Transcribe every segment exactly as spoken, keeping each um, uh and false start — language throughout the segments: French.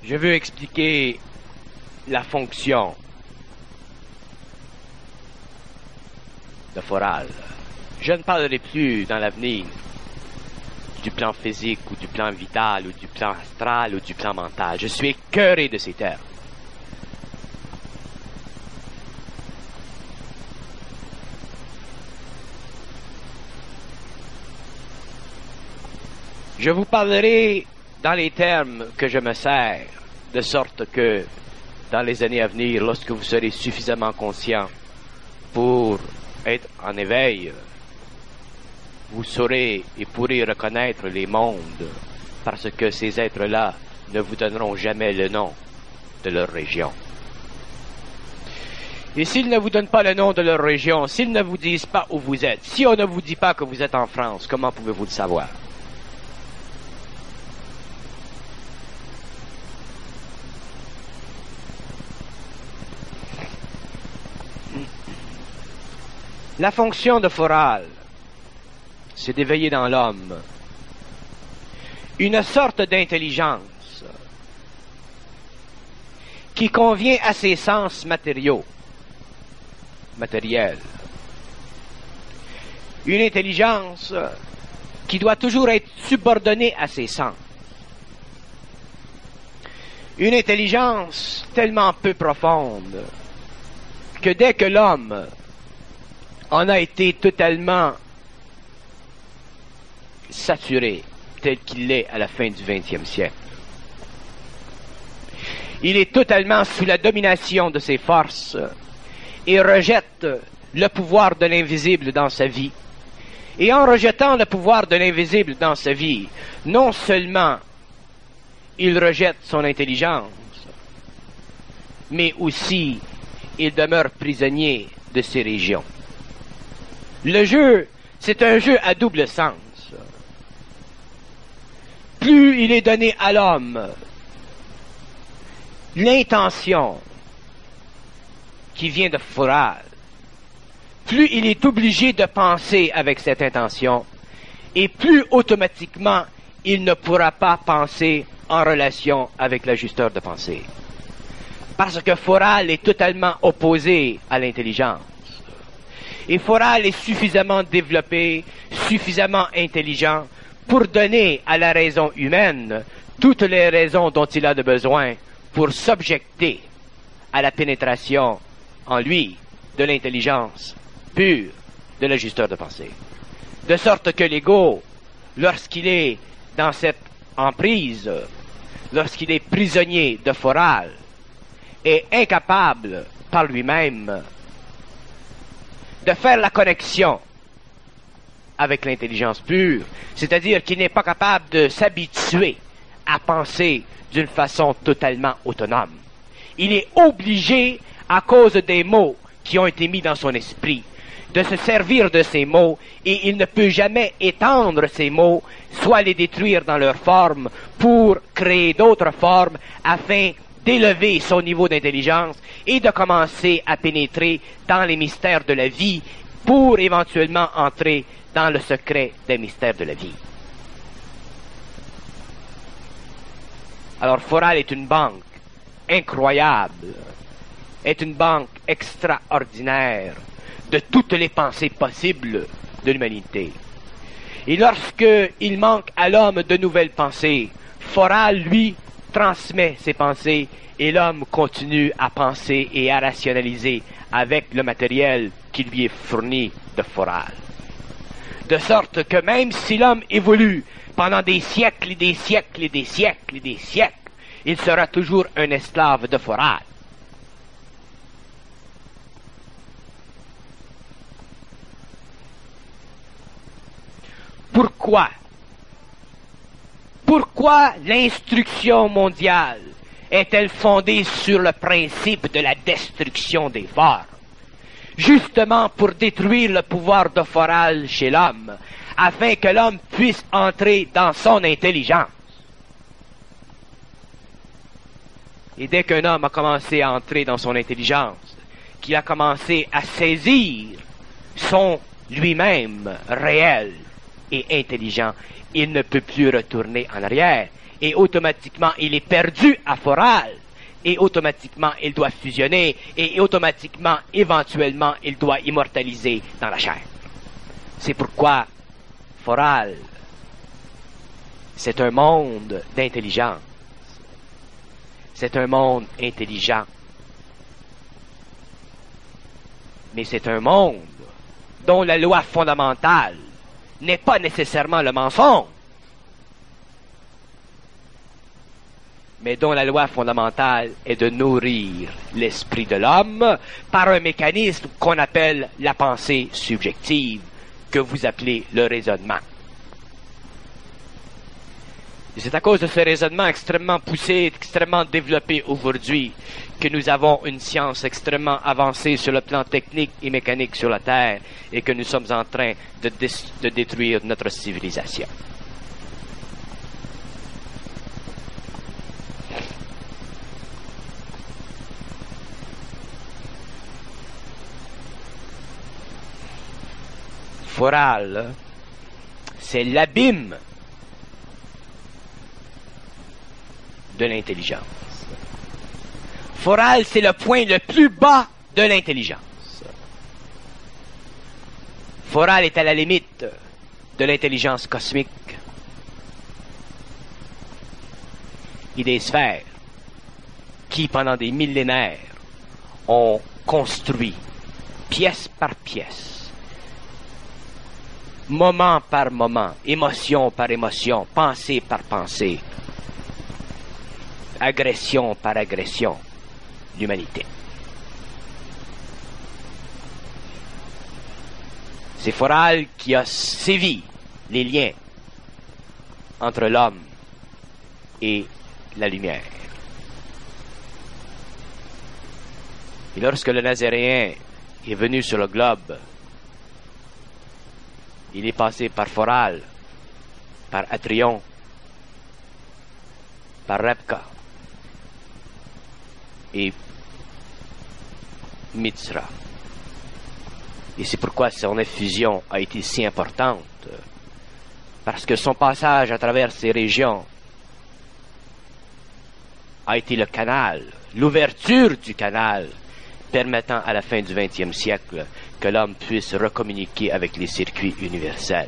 Je veux expliquer la fonction de Foral. Je ne parlerai plus dans l'avenir du plan physique ou du plan vital ou du plan astral ou du plan mental. Je suis écœuré de ces termes. Je vous parlerai dans les termes que je me sers, de sorte que dans les années à venir, lorsque vous serez suffisamment conscient pour être en éveil, vous saurez et pourrez reconnaître les mondes, parce que ces êtres-là ne vous donneront jamais le nom de leur région. Et s'ils ne vous donnent pas le nom de leur région, s'ils ne vous disent pas où vous êtes, si on ne vous dit pas que vous êtes en France, comment pouvez-vous le savoir? La fonction de Foral, c'est d'éveiller dans l'homme une sorte d'intelligence qui convient à ses sens matériaux, matériels. Une intelligence qui doit toujours être subordonnée à ses sens. Une intelligence tellement peu profonde que dès que l'homme en a été totalement saturé, tel qu'il l'est à la fin du vingtième siècle. Il est totalement sous la domination de ses forces et rejette le pouvoir de l'invisible dans sa vie. Et en rejetant le pouvoir de l'invisible dans sa vie, non seulement il rejette son intelligence, mais aussi il demeure prisonnier de ses régions. Le jeu, c'est un jeu à double sens. Plus il est donné à l'homme l'intention qui vient de Foral, plus il est obligé de penser avec cette intention, et plus automatiquement il ne pourra pas penser en relation avec l'ajusteur de pensée. Parce que Foral est totalement opposé à l'intelligence. Et Foral est suffisamment développé, suffisamment intelligent pour donner à la raison humaine toutes les raisons dont il a de besoin pour s'objecter à la pénétration en lui de l'intelligence pure de l'ajusteur de pensée. De sorte que l'ego, lorsqu'il est dans cette emprise, lorsqu'il est prisonnier de Foral, est incapable par lui-même de faire la connexion avec l'intelligence pure, c'est-à-dire qu'il n'est pas capable de s'habituer à penser d'une façon totalement autonome. Il est obligé, à cause des mots qui ont été mis dans son esprit, de se servir de ces mots, et il ne peut jamais étendre ces mots, soit les détruire dans leur forme, pour créer d'autres formes, afin d'élever son niveau d'intelligence et de commencer à pénétrer dans les mystères de la vie pour éventuellement entrer dans le secret des mystères de la vie. Alors Foral est une banque incroyable, est une banque extraordinaire de toutes les pensées possibles de l'humanité. Et lorsque il manque à l'homme de nouvelles pensées, Foral, lui, transmet ses pensées et l'homme continue à penser et à rationaliser avec le matériel qui lui est fourni de Foral. De sorte que même si l'homme évolue pendant des siècles et des siècles et des siècles et des siècles, il sera toujours un esclave de Foral. Pourquoi? Pourquoi l'instruction mondiale est-elle fondée sur le principe de la destruction des formes? Justement pour détruire le pouvoir de Foral chez l'homme, afin que l'homme puisse entrer dans son intelligence. Et dès qu'un homme a commencé à entrer dans son intelligence, qu'il a commencé à saisir son lui-même réel et intelligent, il ne peut plus retourner en arrière. et automatiquement il est perdu à Foral, et automatiquement il doit fusionner, et automatiquement, éventuellement, il doit immortaliser dans la chair. C'est pourquoi Foral, c'est un monde d'intelligence. C'est un monde intelligent. Mais c'est un monde dont la loi fondamentale n'est pas nécessairement le mensonge, mais dont la loi fondamentale est de nourrir l'esprit de l'homme par un mécanisme qu'on appelle la pensée subjective, que vous appelez le raisonnement. Et c'est à cause de ce raisonnement extrêmement poussé, extrêmement développé aujourd'hui, que nous avons une science extrêmement avancée sur le plan technique et mécanique sur la Terre, et que nous sommes en train de, dé- de détruire notre civilisation. Foral, c'est l'abîme de l'intelligence. Foral, c'est le point le plus bas de l'intelligence. Foral est à la limite de l'intelligence cosmique et des sphères qui, pendant des millénaires, ont construit, pièce par pièce, moment par moment, émotion par émotion, pensée par pensée, agression par agression, l'humanité. C'est Foral qui a sévi les liens entre l'homme et la lumière. Et lorsque le Nazaréen est venu sur le globe, il est passé par Foral, par Atrion, par Rebka et Mithra. Et c'est pourquoi son effusion a été si importante, parce que son passage à travers ces régions a été le canal, l'ouverture du canal, permettant à la fin du vingtième siècle que l'homme puisse recommuniquer avec les circuits universels.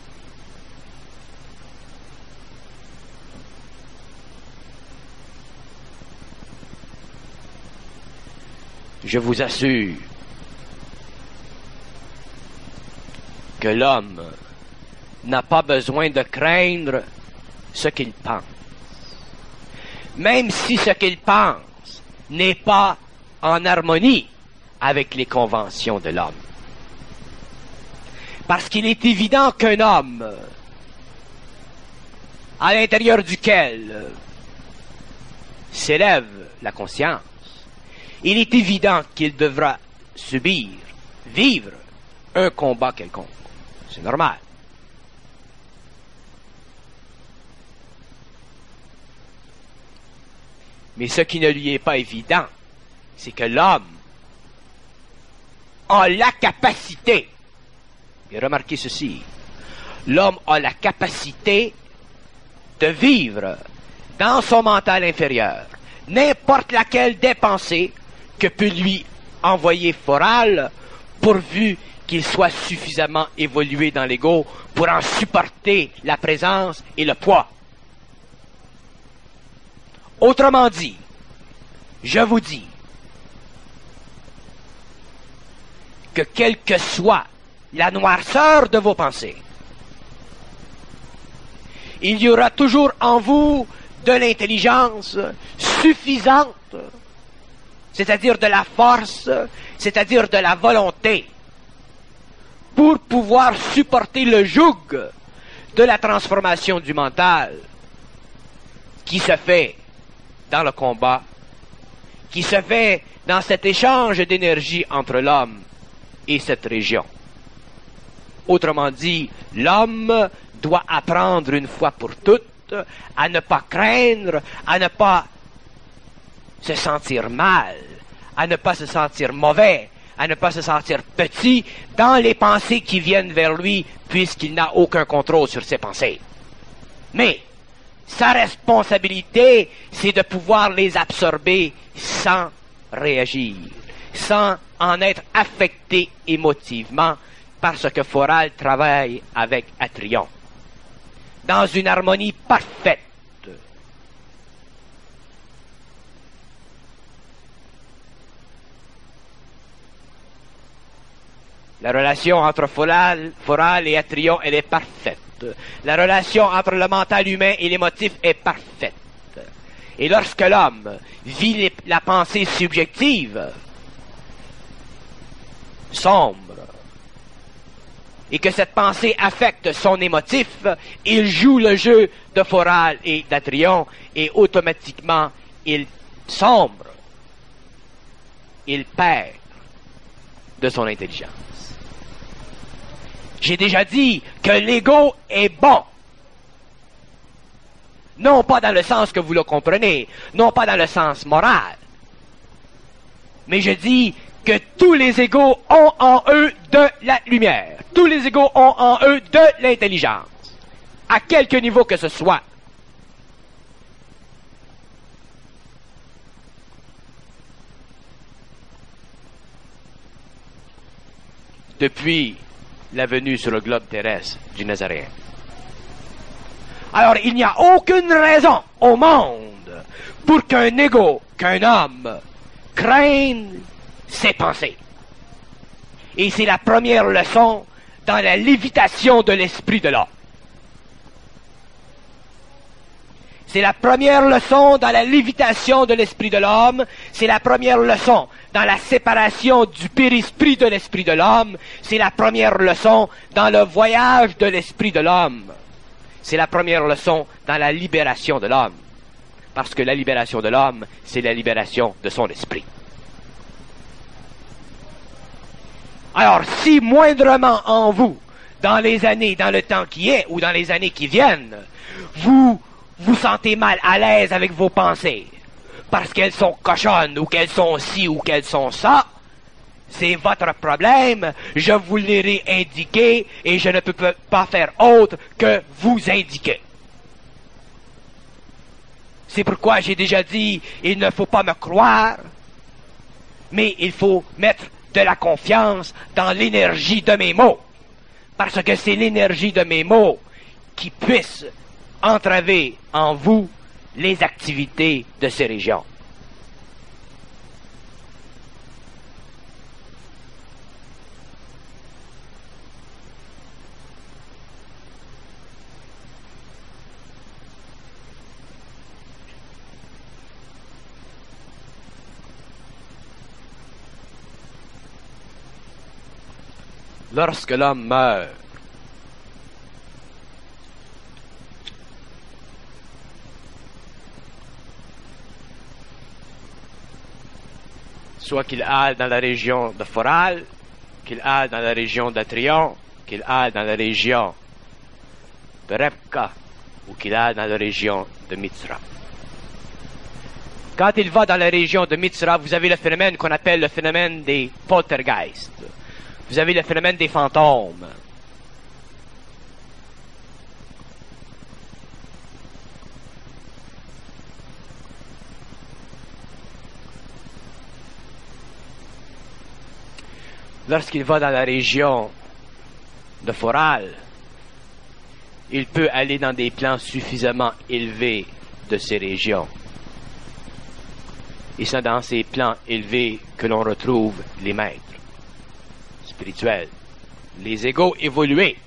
Je vous assure que l'homme n'a pas besoin de craindre ce qu'il pense, même si ce qu'il pense n'est pas en harmonie avec les conventions de l'homme. Parce qu'il est évident qu'un homme, à l'intérieur duquel s'élève la conscience, il est évident qu'il devra subir, vivre un combat quelconque. C'est normal. Mais ce qui ne lui est pas évident, c'est que l'homme a la capacité, et remarquez ceci, l'homme a la capacité de vivre dans son mental inférieur n'importe laquelle des pensées que peut lui envoyer Foral, pourvu qu'il soit suffisamment évolué dans l'ego pour en supporter la présence et le poids. Autrement dit, je vous dis que quelle que soit la noirceur de vos pensées, il y aura toujours en vous de l'intelligence suffisante, c'est-à-dire de la force, c'est-à-dire de la volonté, pour pouvoir supporter le joug de la transformation du mental qui se fait dans le combat, qui se fait dans cet échange d'énergie entre l'homme et cette région. Autrement dit, l'homme doit apprendre une fois pour toutes à ne pas craindre, à ne pas se sentir mal, à ne pas se sentir mauvais, à ne pas se sentir petit dans les pensées qui viennent vers lui, puisqu'il n'a aucun contrôle sur ses pensées. Mais, sa responsabilité, c'est de pouvoir les absorber sans réagir, sans en être affecté émotivement, parce que Foral travaille avec Atrion, dans une harmonie parfaite. La relation entre Foral, Foral et Atrion, elle est parfaite. La relation entre le mental humain et l'émotif est parfaite. Et lorsque l'homme vit les, la pensée subjective, sombre, et que cette pensée affecte son émotif, il joue le jeu de Foral et d'Atrion, et automatiquement, il sombre, il perd de son intelligence. J'ai déjà dit que l'ego est bon. Non pas dans le sens que vous le comprenez, non pas dans le sens moral. Mais je dis que tous les égos ont en eux de la lumière. Tous les égos ont en eux de l'intelligence. À quelque niveau que ce soit. Depuis la venue sur le globe terrestre du Nazaréen. Alors, il n'y a aucune raison au monde pour qu'un égo, qu'un homme, craigne ses pensées. Et c'est la première leçon dans la lévitation de l'esprit de l'homme. C'est la première leçon dans la lévitation de l'esprit de l'homme. C'est la première leçon dans la séparation du périsprit de l'esprit de l'homme. C'est la première leçon dans le voyage de l'esprit de l'homme. C'est la première leçon dans la libération de l'homme. Parce que la libération de l'homme, c'est la libération de son esprit. Alors, si moindrement en vous, dans les années, dans le temps qui est, ou dans les années qui viennent, vous vous sentez mal à l'aise avec vos pensées, parce qu'elles sont cochonnes, ou qu'elles sont ci, ou qu'elles sont ça, c'est votre problème, je vous l'ai indiqué, et je ne peux pas faire autre que vous indiquer. C'est pourquoi j'ai déjà dit, il ne faut pas me croire, mais il faut mettre de la confiance dans l'énergie de mes mots, parce que c'est l'énergie de mes mots qui puisse entraver en vous les activités de ces régions. Lorsque l'homme meurt, soit qu'il aille dans la région de Foral, qu'il aille dans la région d'Atrion, qu'il aille dans la région de Rebka, ou qu'il aille dans la région de Mithra. Quand il va dans la région de Mithra, vous avez le phénomène qu'on appelle le phénomène des poltergeists. Vous avez le phénomène des fantômes. Lorsqu'il va dans la région de Foral, il peut aller dans des plans suffisamment élevés de ces régions. Et c'est dans ces plans élevés que l'on retrouve les maîtres spirituels, les égos évolués.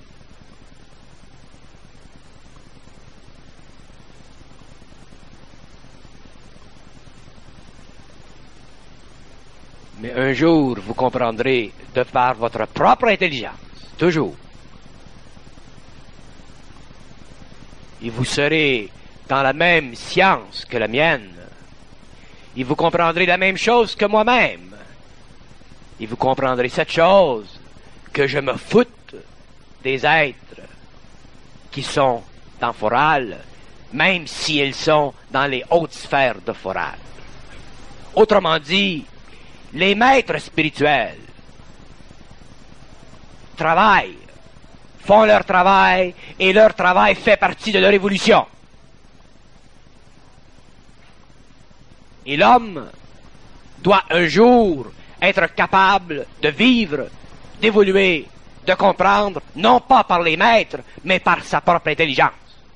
Mais un jour, vous comprendrez de par votre propre intelligence, toujours. Et vous serez dans la même science que la mienne. Et vous comprendrez la même chose que moi-même. Et vous comprendrez cette chose, que je me foute des êtres qui sont dans Foral, même s'ils sont dans les hautes sphères de Foral. Autrement dit, les maîtres spirituels travaillent, font leur travail, et leur travail fait partie de leur évolution. Et l'homme doit un jour être capable de vivre, d'évoluer, de comprendre, non pas par les maîtres, mais par sa propre intelligence.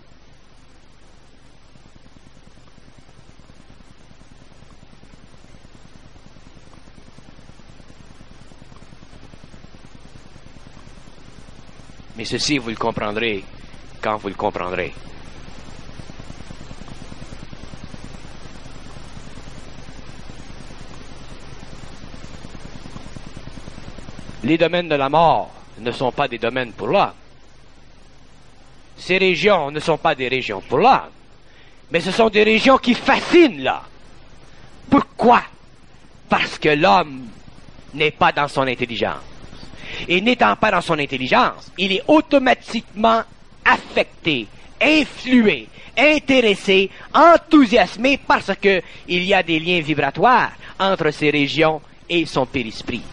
Mais ceci, vous le comprendrez quand vous le comprendrez. Les domaines de la mort ne sont pas des domaines pour l'homme. Ces régions ne sont pas des régions pour l'homme, mais ce sont des régions qui fascinent l'homme. Pourquoi? Parce que l'homme n'est pas dans son intelligence. Et n'étant pas dans son intelligence, il est automatiquement affecté, influé, intéressé, enthousiasmé parce que il y a des liens vibratoires entre ces régions et son périsprit.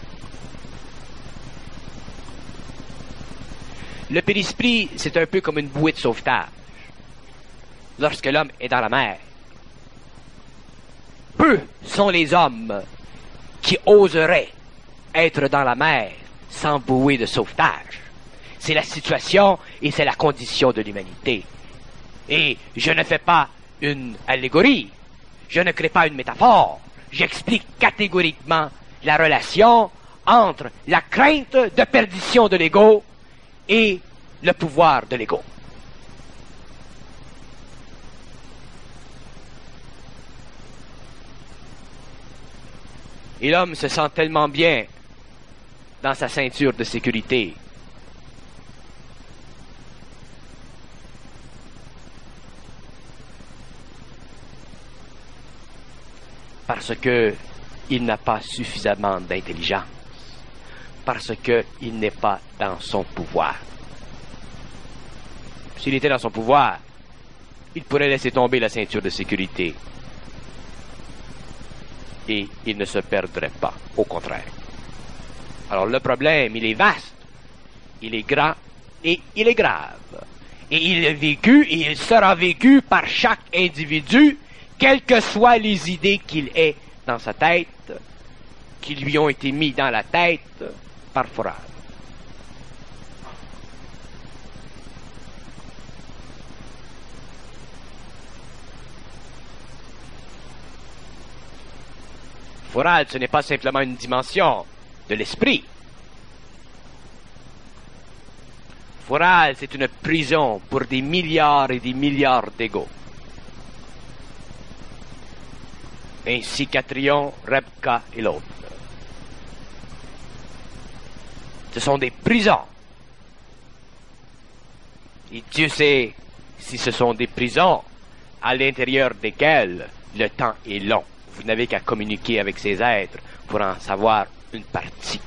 Le périsprit, c'est un peu comme une bouée de sauvetage. Lorsque l'homme est dans la mer, peu sont les hommes qui oseraient être dans la mer sans bouée de sauvetage. C'est la situation et c'est la condition de l'humanité. Et je ne fais pas une allégorie, je ne crée pas une métaphore, j'explique catégoriquement la relation entre la crainte de perdition de l'ego et le pouvoir de l'ego. Et l'homme se sent tellement bien dans sa ceinture de sécurité parce que il n'a pas suffisamment d'intelligence, parce que il n'est pas dans son pouvoir. S'il était dans son pouvoir, il pourrait laisser tomber la ceinture de sécurité et il ne se perdrait pas, au contraire. Alors le problème, il est vaste, il est grand et il est grave. Et il est vécu et il sera vécu par chaque individu, quelles que soient les idées qu'il ait dans sa tête, qui lui ont été mis dans la tête par Forel. Forel, ce n'est pas simplement une dimension de l'esprit. Forel, c'est une prison pour des milliards et des milliards d'égos. Ainsi qu'Atrion, Rebka et l'autre. Ce sont des prisons. Et Dieu sait si ce sont des prisons à l'intérieur desquelles le temps est long. Vous n'avez qu'à communiquer avec ces êtres pour en savoir une partie.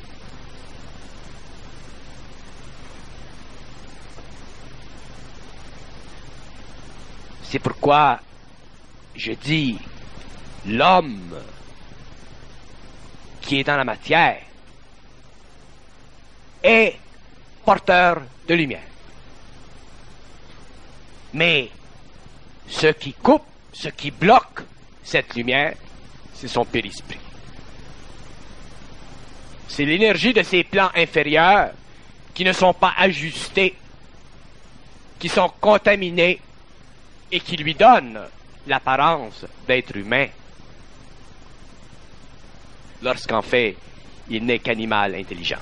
C'est pourquoi je dis l'homme qui est dans la matière est porteur de lumière. Mais ce qui coupe, ce qui bloque cette lumière, c'est son périsprit. C'est l'énergie de ces plans inférieurs qui ne sont pas ajustés, qui sont contaminés et qui lui donnent l'apparence d'être humain, lorsqu'en fait, il n'est qu'animal intelligent.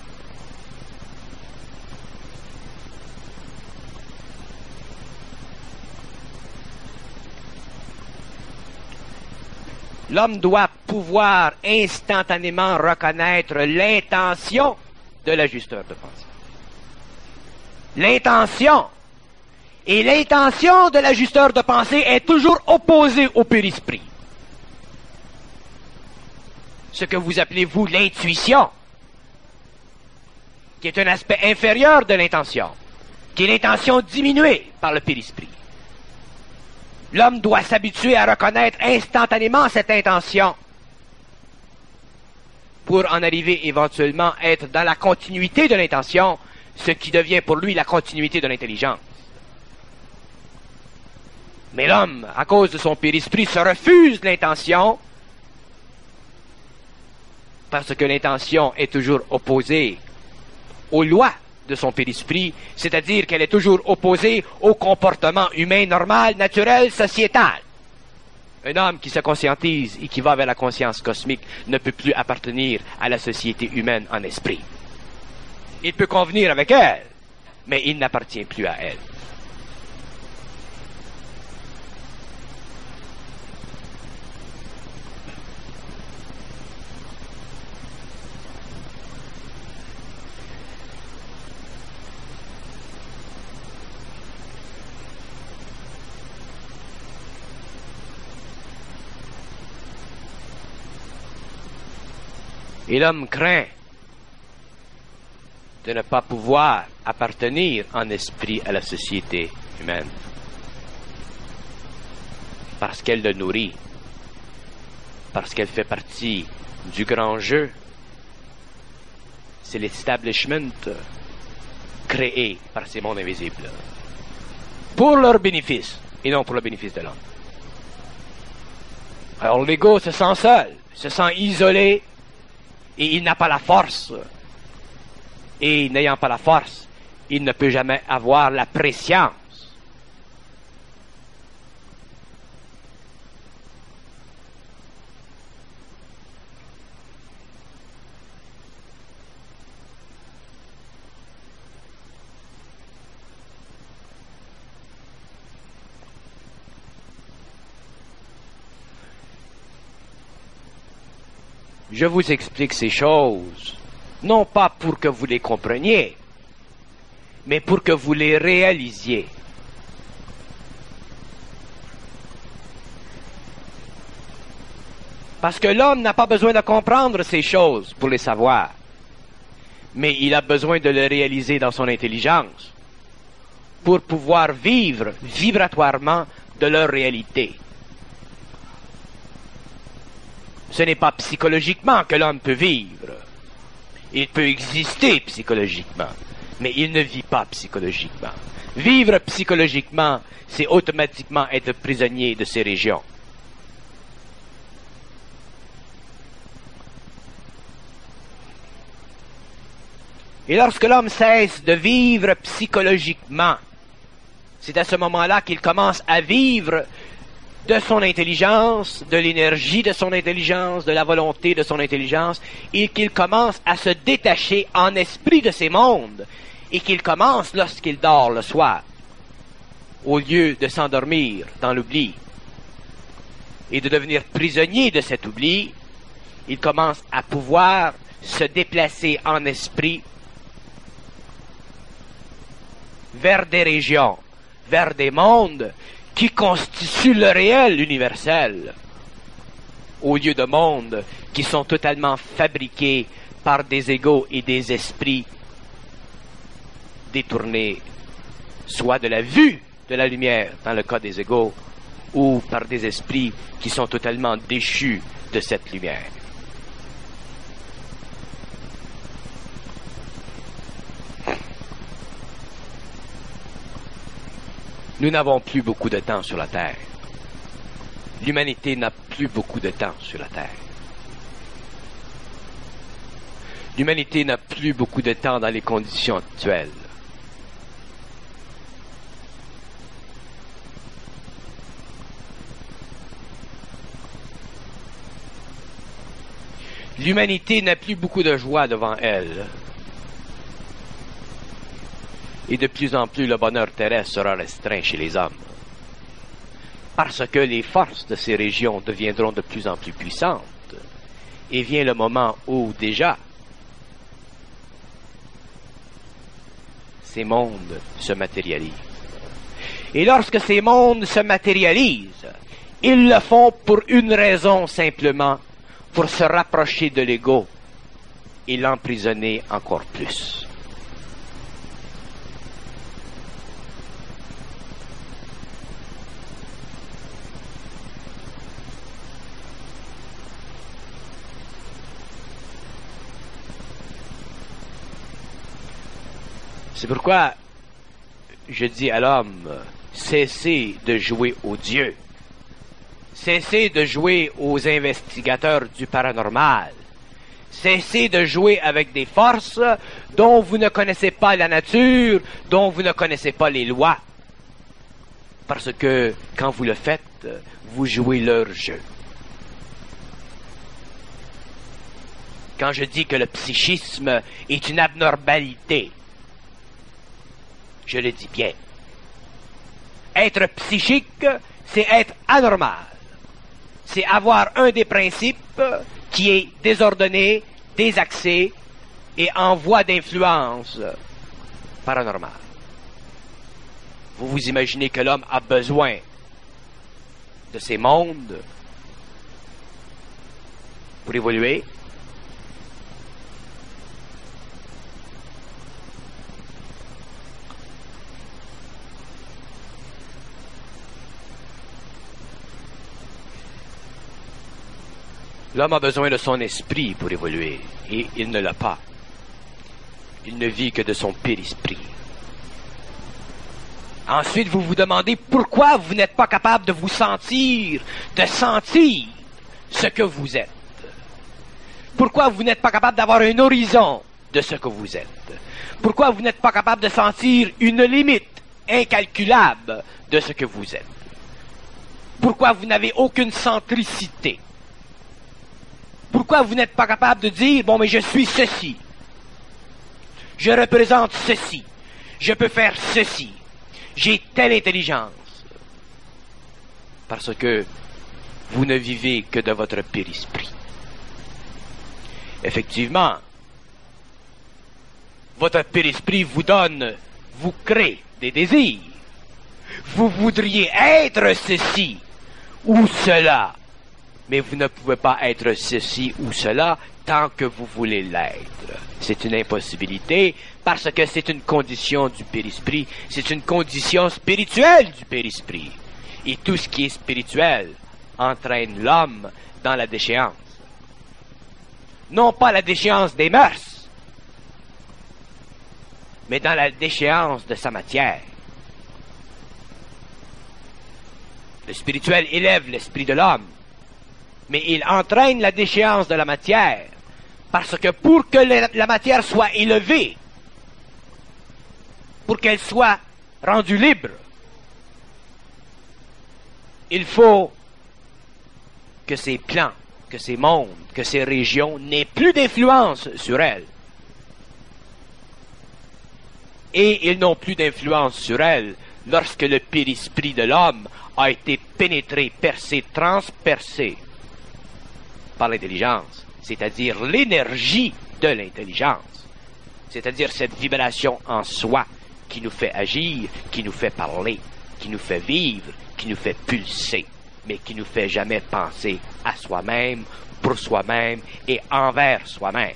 L'homme doit pouvoir instantanément reconnaître l'intention de l'ajusteur de pensée. L'intention. Et l'intention de l'ajusteur de pensée est toujours opposée au périsprit. Ce que vous appelez, vous, l'intuition, qui est un aspect inférieur de l'intention, qui est l'intention diminuée par le périsprit. L'homme doit s'habituer à reconnaître instantanément cette intention pour en arriver éventuellement à être dans la continuité de l'intention, ce qui devient pour lui la continuité de l'intelligence. Mais l'homme, à cause de son périsprit, se refuse l'intention parce que l'intention est toujours opposée aux lois de son périsprit, c'est-à-dire qu'elle est toujours opposée au comportement humain normal, naturel, sociétal. Un homme qui se conscientise et qui va vers la conscience cosmique ne peut plus appartenir à la société humaine en esprit. Il peut convenir avec elle, mais il n'appartient plus à elle. Et l'homme craint de ne pas pouvoir appartenir en esprit à la société humaine, parce qu'elle le nourrit, parce qu'elle fait partie du grand jeu. C'est l'establishment créé par ces mondes invisibles, pour leur bénéfice, et non pour le bénéfice de l'homme. Alors l'ego se sent seul, se sent isolé, et il n'a pas la force. Et n'ayant pas la force, il ne peut jamais avoir la préscience. Je vous explique ces choses, non pas pour que vous les compreniez, mais pour que vous les réalisiez. Parce que l'homme n'a pas besoin de comprendre ces choses pour les savoir, mais il a besoin de les réaliser dans son intelligence pour pouvoir vivre vibratoirement de leur réalité. Ce n'est pas psychologiquement que l'homme peut vivre. Il peut exister psychologiquement, mais il ne vit pas psychologiquement. Vivre psychologiquement, c'est automatiquement être prisonnier de ces régions. Et lorsque l'homme cesse de vivre psychologiquement, c'est à ce moment-là qu'il commence à vivre de son intelligence, de l'énergie de son intelligence, de la volonté de son intelligence, et qu'il commence à se détacher en esprit de ces mondes, et qu'il commence, lorsqu'il dort le soir, au lieu de s'endormir dans l'oubli, et de devenir prisonnier de cet oubli, il commence à pouvoir se déplacer en esprit vers des régions, vers des mondes qui constituent le réel universel, au lieu de mondes qui sont totalement fabriqués par des égos et des esprits détournés, soit de la vue de la lumière, dans le cas des égos, ou par des esprits qui sont totalement déchus de cette lumière. Nous n'avons plus beaucoup de temps sur la Terre. L'humanité n'a plus beaucoup de temps sur la Terre. L'humanité n'a plus beaucoup de temps dans les conditions actuelles. L'humanité n'a plus beaucoup de joie devant elle. Et de plus en plus, le bonheur terrestre sera restreint chez les hommes. Parce que les forces de ces régions deviendront de plus en plus puissantes. Et vient le moment où, déjà, ces mondes se matérialisent. Et lorsque ces mondes se matérialisent, ils le font pour une raison simplement, pour se rapprocher de l'ego et l'emprisonner encore plus. C'est pourquoi je dis à l'homme, cessez de jouer aux dieux. Cessez de jouer aux investigateurs du paranormal. Cessez de jouer avec des forces dont vous ne connaissez pas la nature, dont vous ne connaissez pas les lois. Parce que quand vous le faites, vous jouez leur jeu. Quand je dis que le psychisme est une abnormalité, je le dis bien. Être psychique, c'est être anormal. C'est avoir un des principes qui est désordonné, désaxé et en voie d'influence paranormale. Vous vous imaginez que l'homme a besoin de ces mondes pour évoluer? L'homme a besoin de son esprit pour évoluer, et il ne l'a pas. Il ne vit que de son périsprit. Ensuite, vous vous demandez pourquoi vous n'êtes pas capable de vous sentir, de sentir ce que vous êtes. Pourquoi vous n'êtes pas capable d'avoir un horizon de ce que vous êtes. Pourquoi vous n'êtes pas capable de sentir une limite incalculable de ce que vous êtes. Pourquoi vous n'avez aucune centricité. Pourquoi vous n'êtes pas capable de dire, bon, mais je suis ceci. Je représente ceci. Je peux faire ceci. J'ai telle intelligence. Parce que vous ne vivez que de votre périsprit. Effectivement, votre périsprit vous donne, vous crée des désirs. Vous voudriez être ceci ou cela. Mais vous ne pouvez pas être ceci ou cela tant que vous voulez l'être. C'est une impossibilité parce que c'est une condition du périsprit, c'est une condition spirituelle du périsprit. Et tout ce qui est spirituel entraîne l'homme dans la déchéance. Non pas la déchéance des mœurs, mais dans la déchéance de sa matière. Le spirituel élève l'esprit de l'homme, mais il entraîne la déchéance de la matière, parce que pour que la matière soit élevée, pour qu'elle soit rendue libre, il faut que ces plans, que ces mondes, que ces régions n'aient plus d'influence sur elle. Et ils n'ont plus d'influence sur elle lorsque le périsprit de l'homme a été pénétré, percé, transpercé par l'intelligence, c'est-à-dire l'énergie de l'intelligence, c'est-à-dire cette vibration en soi qui nous fait agir, qui nous fait parler, qui nous fait vivre, qui nous fait pulser, mais qui nous fait jamais penser à soi-même, pour soi-même et envers soi-même.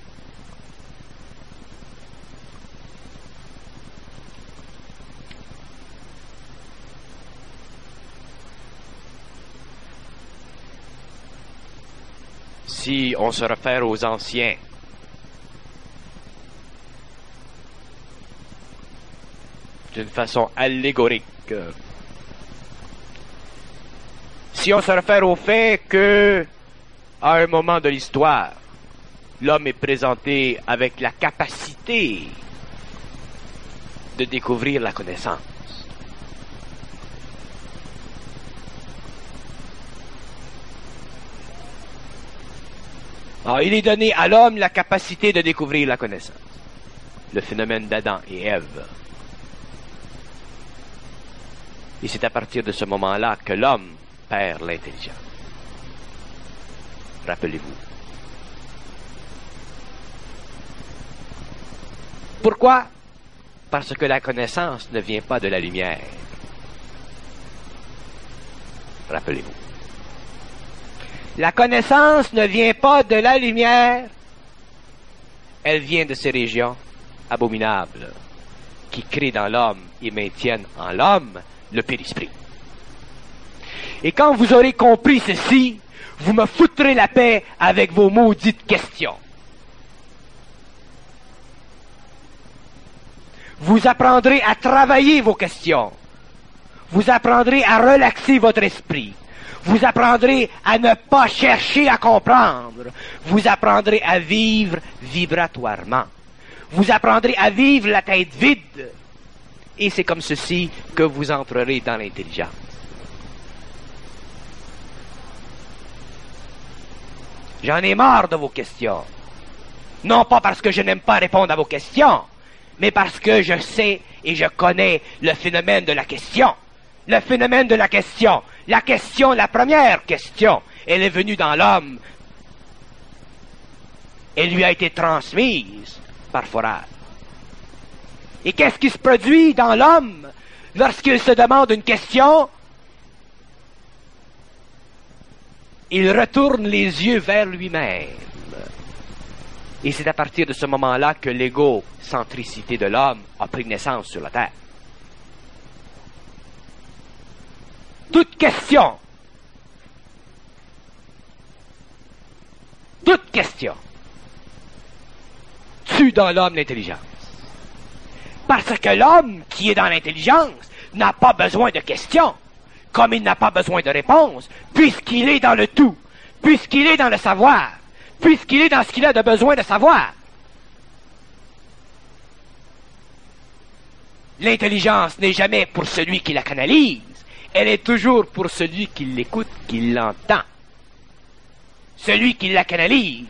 Si on se réfère aux anciens, d'une façon allégorique, si on se réfère au fait que, à un moment de l'histoire, l'homme est présenté avec la capacité de découvrir la connaissance. Alors, il est donné à l'homme la capacité de découvrir la connaissance. Le phénomène d'Adam et Ève. Et c'est à partir de ce moment-là que l'homme perd l'intelligence. Rappelez-vous. Pourquoi? Parce que la connaissance ne vient pas de la lumière. Rappelez-vous. La connaissance ne vient pas de la lumière, elle vient de ces régions abominables qui créent dans l'homme et maintiennent en l'homme le périsprit. Et quand vous aurez compris ceci, vous me foutrez la paix avec vos maudites questions. Vous apprendrez à travailler vos questions. Vous apprendrez à relaxer votre esprit. Vous apprendrez à ne pas chercher à comprendre. Vous apprendrez à vivre vibratoirement. Vous apprendrez à vivre la tête vide. Et c'est comme ceci que vous entrerez dans l'intelligence. J'en ai marre de vos questions. Non pas parce que je n'aime pas répondre à vos questions, mais parce que je sais et je connais le phénomène de la question. Le phénomène de la question. La question, la première question, elle est venue dans l'homme. Elle lui a été transmise par Forel. Et qu'est-ce qui se produit dans l'homme lorsqu'il se demande une question? Il retourne les yeux vers lui-même. Et c'est à partir de ce moment-là que l'égocentricité de l'homme a pris naissance sur la terre. Toute question, toute question tue dans l'homme l'intelligence. Parce que l'homme qui est dans l'intelligence n'a pas besoin de questions, comme il n'a pas besoin de réponses, puisqu'il est dans le tout, puisqu'il est dans le savoir, puisqu'il est dans ce qu'il a de besoin de savoir. L'intelligence n'est jamais pour celui qui la canalise, elle est toujours pour celui qui l'écoute, qui l'entend. Celui qui la canalise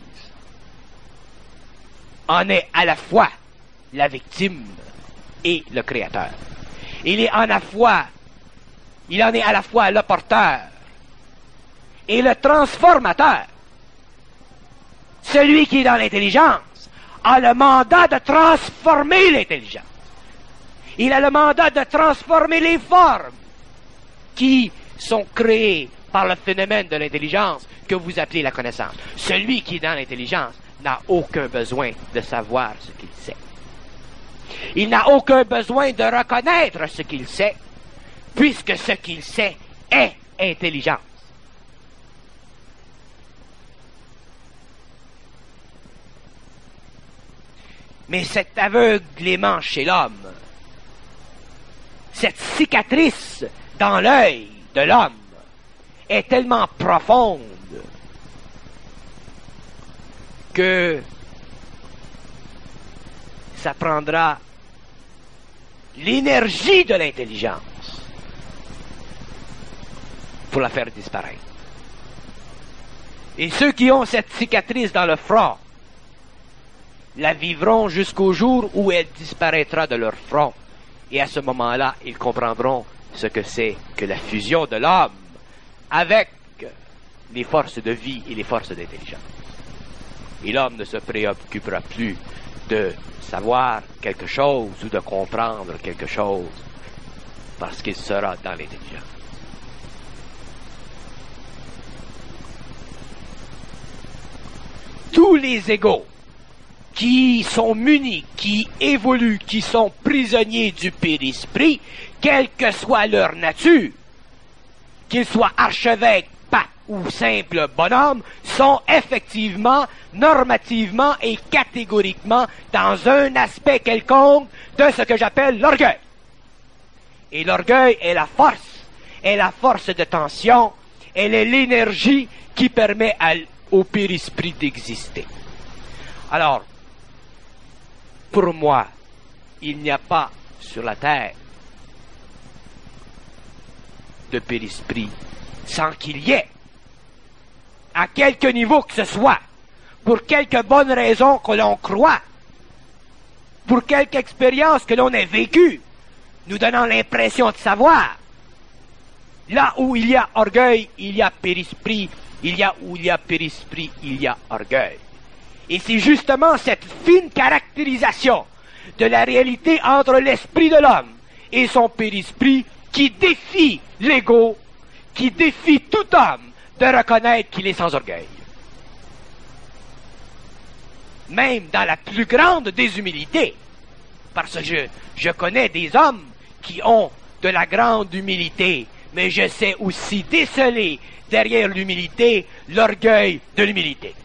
en est à la fois la victime et le créateur. Il est en la fois, il en est à la fois le porteur et le transformateur. Celui qui est dans l'intelligence a le mandat de transformer l'intelligence. Il a le mandat de transformer les formes qui sont créées par le phénomène de l'intelligence que vous appelez la connaissance. Celui qui est dans l'intelligence n'a aucun besoin de savoir ce qu'il sait. Il n'a aucun besoin de reconnaître ce qu'il sait, puisque ce qu'il sait est intelligence. Mais cet aveuglément chez l'homme, cette cicatrice dans l'œil de l'homme est tellement profonde que ça prendra l'énergie de l'intelligence pour la faire disparaître. Et ceux qui ont cette cicatrice dans le front la vivront jusqu'au jour où elle disparaîtra de leur front. Et à ce moment-là, ils comprendront ce que c'est que la fusion de l'homme avec les forces de vie et les forces d'intelligence. Et l'homme ne se préoccupera plus de savoir quelque chose ou de comprendre quelque chose parce qu'il sera dans l'intelligence. Tous les égaux qui sont munis, qui évoluent, qui sont prisonniers du périsprit, quelle que soit leur nature, qu'ils soient archevêques, papes ou simples bonhommes, sont effectivement, normativement et catégoriquement dans un aspect quelconque de ce que j'appelle l'orgueil. Et l'orgueil est la force, est la force de tension, elle est l'énergie qui permet à, au périsprit d'exister. Alors, pour moi, il n'y a pas sur la terre de périsprit sans qu'il y ait, à quelque niveau que ce soit, pour quelque bonne raison que l'on croit, pour quelque expérience que l'on ait vécue, nous donnant l'impression de savoir. Là où il y a orgueil, il y a périsprit, il y a où il y a périsprit, il y a orgueil. Et c'est justement cette fine caractérisation de la réalité entre l'esprit de l'homme et son périsprit qui défie l'ego, qui défie tout homme de reconnaître qu'il est sans orgueil. Même dans la plus grande des humilités, parce que je, je connais des hommes qui ont de la grande humilité, mais je sais aussi déceler derrière l'humilité l'orgueil de l'humilité.